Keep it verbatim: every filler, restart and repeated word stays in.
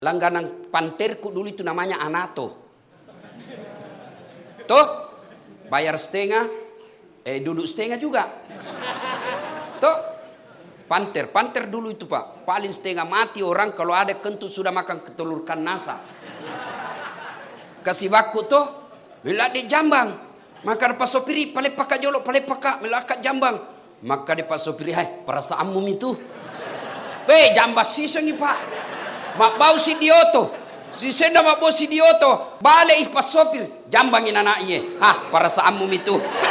Langganan panterku dulu itu namanya Anato. Tuh, bayar setengah, eh duduk setengah juga. Tuh, panter, panter dulu itu Pak. Paling setengah mati orang kalau ada kentut sudah makan ketelurkan nasa. Kasih baku tuh, melak di jambang. Maka pas sopiri, pale pakak jolok, pale pakak, melak jambang. Maka di pas sopiri, hai, perasaanmu itu. Weh, jambas siseng Pak. Mak bau si dioto. Si senda mak bau si dioto. Balik pas sopir, jambangin anak iye. Hah, perasaanmu itu.